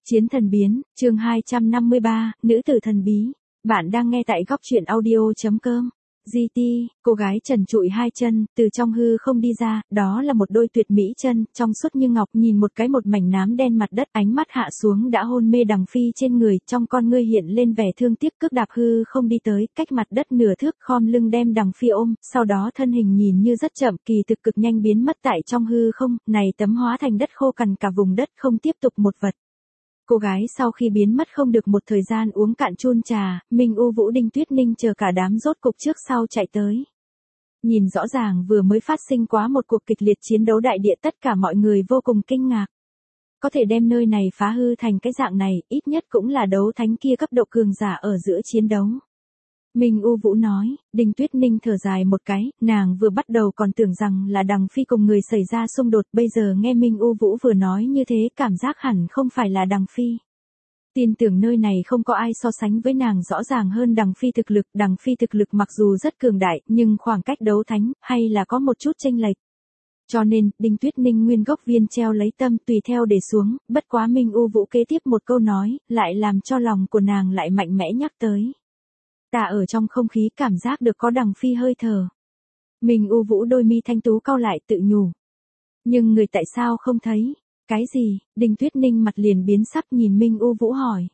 Chiến thần biến, chương 253, nữ tử thần bí. Bạn đang nghe tại góc truyện audio.com. GT, cô gái trần trụi hai chân, từ trong hư không đi ra, đó là một đôi tuyệt mỹ chân, trong suốt như ngọc, nhìn một mảnh nám đen mặt đất, ánh mắt hạ xuống đã hôn mê Đằng Phi trên người, trong con ngươi hiện lên vẻ thương tiếc, cước đạp hư không đi tới, cách mặt đất nửa thước, khom lưng đem Đằng Phi ôm, sau đó thân hình nhìn như rất chậm, kỳ thực cực nhanh biến mất tại trong hư không, này tấm hóa thành đất khô cằn cả vùng đất không tiếp tục một vật. Cô gái sau khi biến mất không được một thời gian uống cạn chun trà, Minh U Vũ Đinh Tuyết Ninh chờ cả đám rốt cục trước sau chạy tới. Nhìn rõ ràng vừa mới phát sinh quá một cuộc kịch liệt chiến đấu đại địa, tất cả mọi người vô cùng kinh ngạc. Có thể đem nơi này phá hư thành cái dạng này, ít nhất cũng là đấu thánh kia cấp độ cường giả ở giữa chiến đấu. Minh U Vũ nói, Đinh Tuyết Ninh thở dài một cái, nàng vừa bắt đầu còn tưởng rằng là Đằng Phi cùng người xảy ra xung đột, bây giờ nghe Minh U Vũ vừa nói như thế, cảm giác hẳn không phải là Đằng Phi. Tin tưởng nơi này không có ai so sánh với nàng rõ ràng hơn Đằng Phi thực lực mặc dù rất cường đại, nhưng khoảng cách đấu thánh, hay là có một chút chênh lệch. Cho nên, Đinh Tuyết Ninh nguyên gốc viên treo lấy tâm tùy theo để xuống, bất quá Minh U Vũ kế tiếp một câu nói, lại làm cho lòng của nàng lại mạnh mẽ nhắc tới. Ta ở trong không khí cảm giác được có Đằng Phi hơi thở. Minh U Vũ đôi mi thanh tú cau lại tự nhủ. Nhưng người tại sao không thấy? Cái gì? Đinh Tuyết Ninh mặt liền biến sắc nhìn Minh U Vũ hỏi.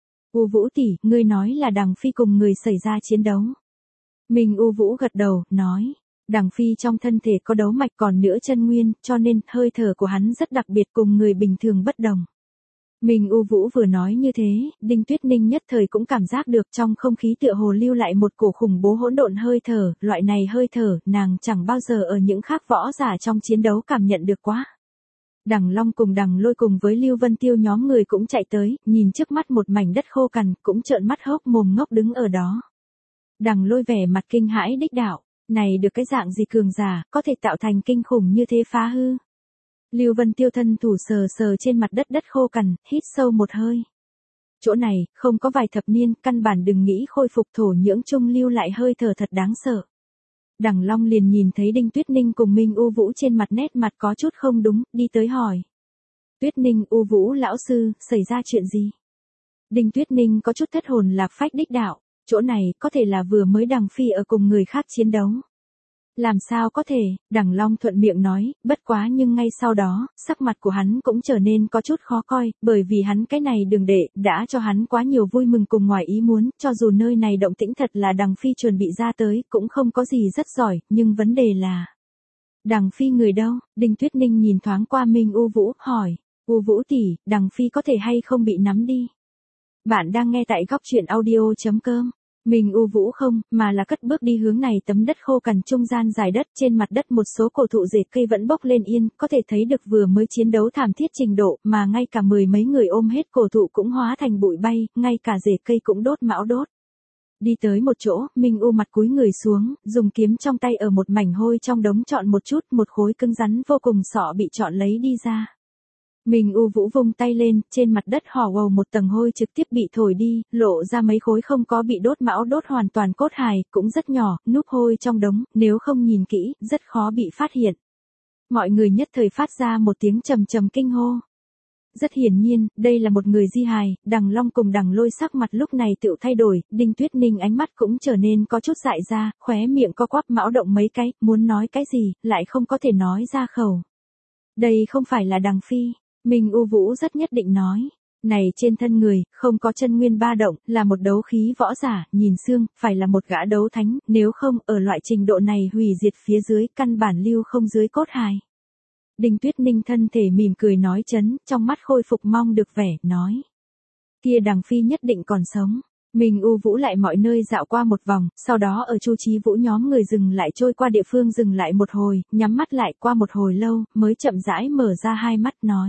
U Vũ tỷ, ngươi nói là Đằng Phi cùng người xảy ra chiến đấu. Minh U Vũ gật đầu, nói. Đằng Phi trong thân thể có đấu mạch còn nữa chân nguyên, cho nên hơi thở của hắn rất đặc biệt cùng người bình thường bất đồng. Minh U Vũ vừa nói như thế, Đinh Tuyết Ninh nhất thời cũng cảm giác được trong không khí tựa hồ lưu lại một cổ khủng bố hỗn độn hơi thở, loại này hơi thở, nàng chẳng bao giờ ở những khác võ giả trong chiến đấu cảm nhận được quá. Đằng Long cùng Đằng Lôi cùng với Lưu Vân Tiêu nhóm người cũng chạy tới, nhìn trước mắt một mảnh đất khô cằn, cũng trợn mắt hốc mồm ngốc đứng ở đó. Đằng Lôi vẻ mặt kinh hãi đích đạo, này được cái dạng gì cường giả, có thể tạo thành kinh khủng như thế phá hư. Lưu Vân Tiêu thân thủ sờ sờ trên mặt đất khô cằn, hít sâu một hơi. Chỗ này, không có vài thập niên, căn bản đừng nghĩ khôi phục thổ nhưỡng chung lưu lại hơi thở thật đáng sợ. Đằng Long liền nhìn thấy Đinh Tuyết Ninh cùng Minh U Vũ trên mặt nét mặt có chút không đúng, đi tới hỏi. Tuyết Ninh, U Vũ lão sư, xảy ra chuyện gì? Đinh Tuyết Ninh có chút thất hồn lạc phách đích đạo, chỗ này có thể là vừa mới Đằng Phi ở cùng người khác chiến đấu. Làm sao có thể, Đằng Long thuận miệng nói, bất quá nhưng ngay sau đó, sắc mặt của hắn cũng trở nên có chút khó coi, bởi vì hắn cái này đường đệ, đã cho hắn quá nhiều vui mừng cùng ngoài ý muốn, cho dù nơi này động tĩnh thật là Đằng Phi chuẩn bị ra tới, cũng không có gì rất giỏi, nhưng vấn đề là... Đằng Phi người đâu? Đinh Tuyết Ninh nhìn thoáng qua Minh U Vũ, hỏi, U Vũ tỷ, Đằng Phi có thể hay không bị nắm đi? Bạn đang nghe tại góc truyện audio.com. Minh U Vũ không, mà là cất bước đi hướng này tấm đất khô cằn trung gian dài đất, trên mặt đất một số cổ thụ rễ cây vẫn bốc lên yên, có thể thấy được vừa mới chiến đấu thảm thiết trình độ, mà ngay cả mười mấy người ôm hết cổ thụ cũng hóa thành bụi bay, ngay cả rễ cây cũng đốt mão đốt. Đi tới một chỗ, Minh U mặt cúi người xuống, dùng kiếm trong tay ở một mảnh hôi trong đống chọn một chút, một khối cứng rắn vô cùng sọ bị chọn lấy đi ra. Minh U Vũ vung tay lên, trên mặt đất hò wow một tầng hôi trực tiếp bị thổi đi, lộ ra mấy khối không có bị đốt mão đốt hoàn toàn cốt hài, cũng rất nhỏ, núp hôi trong đống, nếu không nhìn kỹ, rất khó bị phát hiện. Mọi người nhất thời phát ra một tiếng trầm trầm kinh hô. Rất hiển nhiên, đây là một người di hài, Đằng Long cùng Đằng Lôi sắc mặt lúc này tự thay đổi, Đinh Tuyết Ninh ánh mắt cũng trở nên có chút dại ra, khóe miệng co quắp mão động mấy cái, muốn nói cái gì, lại không có thể nói ra khẩu. Đây không phải là Đằng Phi. Minh U Vũ rất nhất định nói, này trên thân người, không có chân nguyên ba động, là một đấu khí võ giả, nhìn xương, phải là một gã đấu thánh, nếu không, ở loại trình độ này hủy diệt phía dưới, căn bản lưu không dưới cốt hài. Đinh Tuyết Ninh thân thể mỉm cười nói chấn, trong mắt khôi phục mong được vẻ, nói. Kia Đằng Phi nhất định còn sống. Minh U Vũ lại mọi nơi dạo qua một vòng, sau đó ở Chu Chí Vũ nhóm người dừng lại trôi qua địa phương dừng lại một hồi, nhắm mắt lại qua một hồi lâu, mới chậm rãi mở ra hai mắt nói.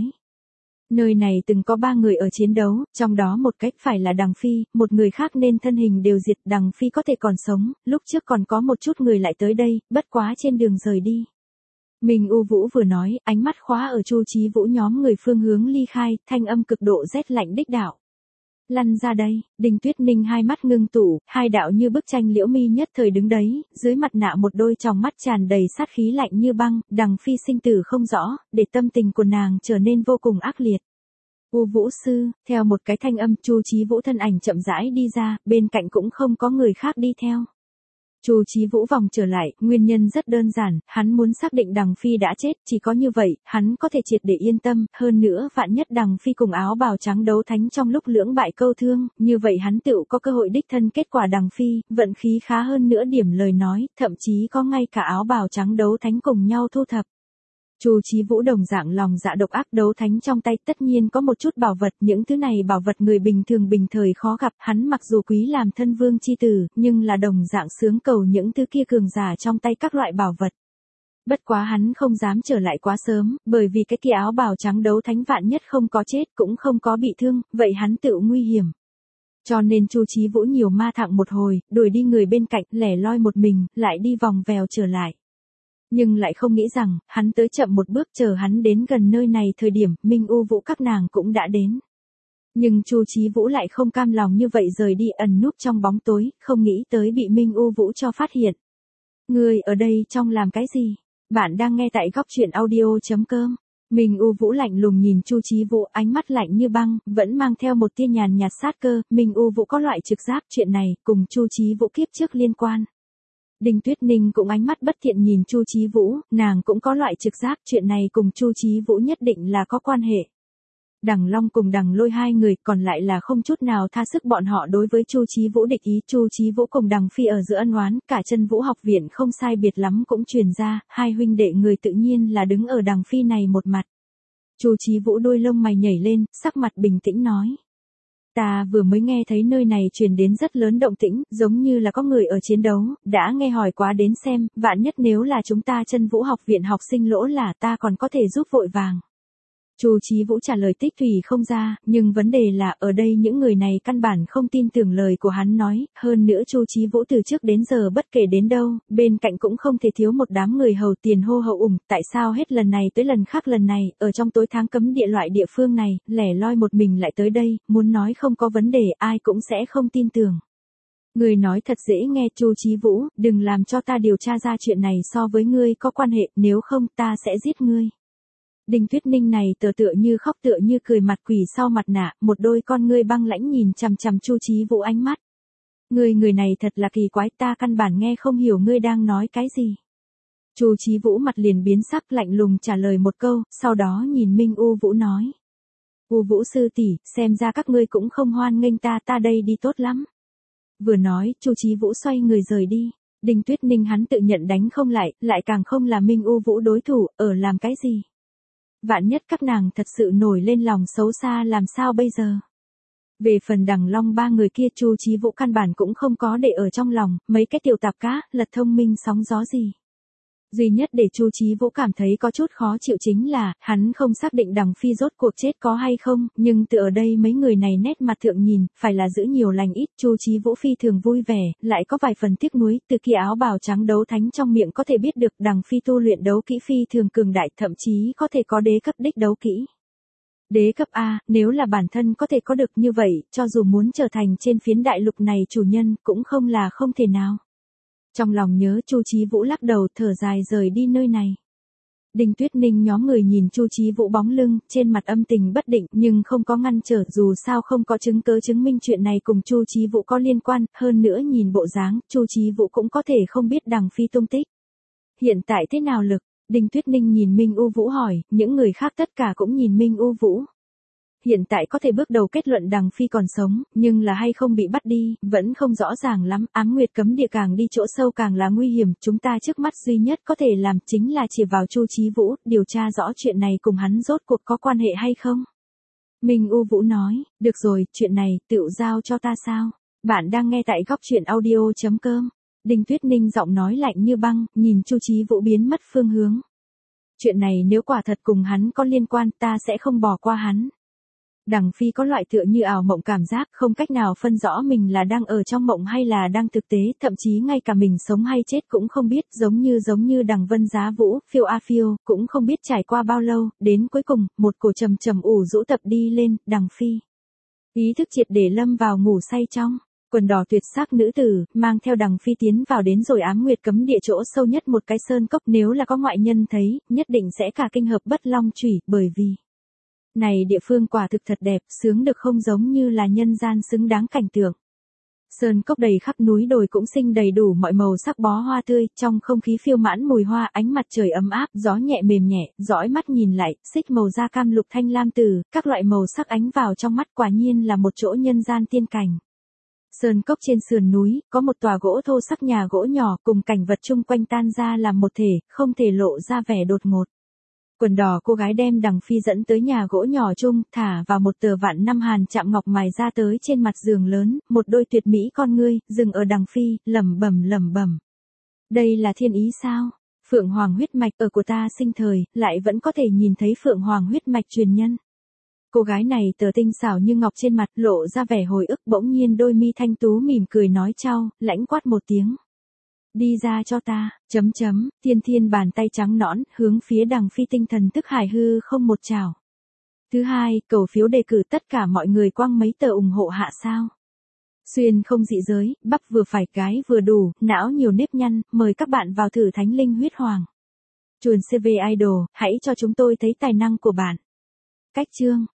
Nơi này từng có 3 người ở chiến đấu, trong đó một cách phải là Đằng Phi, một người khác nên thân hình đều diệt, Đằng Phi có thể còn sống, lúc trước còn có một chút người lại tới đây, bất quá trên đường rời đi. Minh U Vũ vừa nói, ánh mắt khóa ở Chu Chí Vũ nhóm người phương hướng ly khai, thanh âm cực độ rét lạnh đích đạo. Lăn ra đây, Đinh Tuyết Ninh hai mắt ngưng tụ, hai đạo như bức tranh liễu mi nhất thời đứng đấy, dưới mặt nạ một đôi tròng mắt tràn đầy sát khí lạnh như băng, Đằng Phi sinh tử không rõ, để tâm tình của nàng trở nên vô cùng ác liệt. U Vũ sư, theo một cái thanh âm Chu Chí Vũ thân ảnh chậm rãi đi ra, bên cạnh cũng không có người khác đi theo. Chu Chí Vũ vòng trở lại, nguyên nhân rất đơn giản, hắn muốn xác định Đằng Phi đã chết, chỉ có như vậy, hắn có thể triệt để yên tâm, hơn nữa vạn nhất Đằng Phi cùng áo bào trắng đấu thánh trong lúc lưỡng bại câu thương, như vậy hắn tựu có cơ hội đích thân kết quả Đằng Phi, vận khí khá hơn nữa điểm lời nói, thậm chí có ngay cả áo bào trắng đấu thánh cùng nhau thu thập. Chu Chí Vũ đồng dạng lòng dạ độc ác, đấu thánh trong tay tất nhiên có một chút bảo vật, những thứ này bảo vật người bình thường bình thời khó gặp, hắn mặc dù quý làm thân vương chi tử, nhưng là đồng dạng sướng cầu những thứ kia cường giả trong tay các loại bảo vật. Bất quá hắn không dám trở lại quá sớm, bởi vì cái kia áo bào trắng đấu thánh vạn nhất không có chết cũng không có bị thương, vậy hắn tự nguy hiểm. Cho nên Chu Chí Vũ nhiều ma thẳng một hồi, đuổi đi người bên cạnh, lẻ loi một mình, lại đi vòng vèo trở lại. Nhưng lại không nghĩ rằng, hắn tới chậm một bước, chờ hắn đến gần nơi này thời điểm, Minh U Vũ các nàng cũng đã đến. Nhưng Chu Chí Vũ lại không cam lòng như vậy rời đi, ẩn núp trong bóng tối, không nghĩ tới bị Minh U Vũ cho phát hiện. Ngươi ở đây trong làm cái gì? Bạn đang nghe tại góc truyện audio.com. Minh U Vũ lạnh lùng nhìn Chu Chí Vũ, ánh mắt lạnh như băng, vẫn mang theo một tia nhàn nhạt sát cơ. Minh U Vũ có loại trực giác chuyện này cùng Chu Chí Vũ kiếp trước liên quan. Đinh Tuyết Ninh cũng ánh mắt bất thiện nhìn Chu Chí Vũ, nàng cũng có loại trực giác chuyện này cùng Chu Chí Vũ nhất định là có quan hệ. Đằng Long cùng Đằng Lôi hai người còn lại là không chút nào tha sức bọn họ đối với Chu Chí Vũ địch ý. Chu Chí Vũ cùng Đằng Phi ở giữa ân oán, cả Chân Vũ học viện không sai biệt lắm cũng truyền ra, hai huynh đệ người tự nhiên là đứng ở Đằng Phi này một mặt. Chu Chí Vũ đôi lông mày nhảy lên, sắc mặt bình tĩnh nói. Ta vừa mới nghe thấy nơi này truyền đến rất lớn động tĩnh, giống như là có người ở chiến đấu, đã nghe hỏi quá đến xem, vạn nhất nếu là chúng ta Chân Vũ học viện học sinh lỗ là ta còn có thể giúp vội vàng. Chu Chí Vũ trả lời tích thủy không ra, nhưng vấn đề là ở đây những người này căn bản không tin tưởng lời của hắn nói, hơn nữa Chu Chí Vũ từ trước đến giờ bất kể đến đâu, bên cạnh cũng không thể thiếu một đám người hầu tiền hô hậu ủng, tại sao hết lần này tới lần khác lần này, ở trong tối tháng cấm địa loại địa phương này, lẻ loi một mình lại tới đây, muốn nói không có vấn đề ai cũng sẽ không tin tưởng. Người nói thật dễ nghe Chu Chí Vũ, đừng làm cho ta điều tra ra chuyện này so với ngươi có quan hệ, nếu không ta sẽ giết ngươi. Đinh Tuyết Ninh này tựa như khóc tựa như cười, mặt quỷ sau mặt nạ, một đôi con ngươi băng lãnh nhìn chằm chằm Chu Chí Vũ ánh mắt. Người này thật là kỳ quái, ta căn bản nghe không hiểu ngươi đang nói cái gì. Chu Chí Vũ mặt liền biến sắc, lạnh lùng trả lời một câu, sau đó nhìn Minh U Vũ nói. U Vũ sư tỷ, xem ra các ngươi cũng không hoan nghênh ta đây đi tốt lắm. Vừa nói, Chu Chí Vũ xoay người rời đi. Đinh Tuyết Ninh hắn tự nhận đánh không lại càng không là Minh U Vũ đối thủ, ở làm cái gì? Vạn nhất các nàng thật sự nổi lên lòng xấu xa làm sao bây giờ? Về phần Đằng Long ba người kia Chu Chí Vũ căn bản cũng không có để ở trong lòng, mấy cái tiểu tạp cá, lật thông minh sóng gió gì. Duy nhất để Chu Chí Vũ cảm thấy có chút khó chịu chính là, hắn không xác định Đằng Phi rốt cuộc chết có hay không, nhưng từ ở đây mấy người này nét mặt thượng nhìn, phải là giữ nhiều lành ít, Chu Chí Vũ phi thường vui vẻ, lại có vài phần tiếc nuối, từ kia áo bào trắng đấu thánh trong miệng có thể biết được Đằng Phi tu luyện đấu kỹ phi thường cường đại, thậm chí có thể có đế cấp đích đấu kỹ. Đế cấp A, nếu là bản thân có thể có được như vậy, cho dù muốn trở thành trên phiến đại lục này chủ nhân, cũng không là không thể nào. Trong lòng nhớ Chu Chí Vũ lắc đầu thở dài rời đi nơi này. Đinh Tuyết Ninh nhóm người nhìn Chu Chí Vũ bóng lưng, trên mặt âm tình bất định nhưng không có ngăn trở, dù sao không có chứng cứ chứng minh chuyện này cùng Chu Chí Vũ có liên quan, hơn nữa nhìn bộ dáng, Chu Chí Vũ cũng có thể không biết Đằng Phi tung tích. Hiện tại thế nào lực? Đinh Tuyết Ninh nhìn Minh U Vũ hỏi, những người khác tất cả cũng nhìn Minh U Vũ. Hiện tại có thể bước đầu kết luận Đằng Phi còn sống, nhưng là hay không bị bắt đi, vẫn không rõ ràng lắm, Ám Nguyệt cấm địa càng đi chỗ sâu càng là nguy hiểm, chúng ta trước mắt duy nhất có thể làm chính là chỉ vào Chu Chí Vũ, điều tra rõ chuyện này cùng hắn rốt cuộc có quan hệ hay không. Minh U Vũ nói, được rồi, chuyện này, tựu giao cho ta sao? Bạn đang nghe tại góc truyện audio.com. Đinh Tuyết Ninh giọng nói lạnh như băng, nhìn Chu Chí Vũ biến mất phương hướng. Chuyện này nếu quả thật cùng hắn có liên quan, ta sẽ không bỏ qua hắn. Đằng Phi có loại tựa như ảo mộng cảm giác, không cách nào phân rõ mình là đang ở trong mộng hay là đang thực tế, thậm chí ngay cả mình sống hay chết cũng không biết, giống như Đằng Vân Giá Vũ, phiêu a phiêu, cũng không biết trải qua bao lâu, đến cuối cùng, một cổ trầm trầm ủ rũ tập đi lên, Đằng Phi. Ý thức triệt để lâm vào ngủ say trong. Quần đỏ tuyệt sắc nữ tử, mang theo Đằng Phi tiến vào đến rồi Ám Nguyệt cấm địa chỗ sâu nhất một cái sơn cốc, nếu là có ngoại nhân thấy, nhất định sẽ cả kinh hợp bất long chủy, bởi vì Này địa phương quả thực thật đẹp, sướng được không giống như là nhân gian xứng đáng cảnh tượng. Sơn cốc đầy khắp núi đồi cũng sinh đầy đủ mọi màu sắc bó hoa tươi, trong không khí phiêu mãn mùi hoa, ánh mặt trời ấm áp, gió nhẹ mềm nhẹ, dõi mắt nhìn lại, xích màu da cam lục thanh lam tử, các loại màu sắc ánh vào trong mắt, quả nhiên là một chỗ nhân gian tiên cảnh. Sơn cốc trên sườn núi, có một tòa gỗ thô sắc nhà gỗ nhỏ cùng cảnh vật chung quanh tan ra làm một thể, không thể lộ ra vẻ đột ngột. Quần đỏ cô gái đem Đằng Phi dẫn tới nhà gỗ nhỏ chung, thả vào một tờ vạn năm hàn chạm ngọc mài ra tới trên mặt giường lớn, một đôi tuyệt mỹ con ngươi, dừng ở Đằng Phi, lẩm bẩm. Đây là thiên ý sao? Phượng Hoàng huyết mạch ở của ta sinh thời, lại vẫn có thể nhìn thấy Phượng Hoàng huyết mạch truyền nhân. Cô gái này tờ tinh xảo như ngọc trên mặt, lộ ra vẻ hồi ức, bỗng nhiên đôi mi thanh tú mỉm cười nói chau, lãnh quát một tiếng. Đi ra cho ta, thiên bàn tay trắng nõn, hướng phía Đằng Phi tinh thần tức hải hư không một chảo. Thứ hai, cầu phiếu đề cử tất cả mọi người quăng mấy tờ ủng hộ hạ sao. Xuyên không dị giới, bắp vừa phải gái vừa đủ, não nhiều nếp nhăn, mời các bạn vào thử Thánh Linh Huyết Hoàng. Chuồn CV Idol, hãy cho chúng tôi thấy tài năng của bạn. Cách chương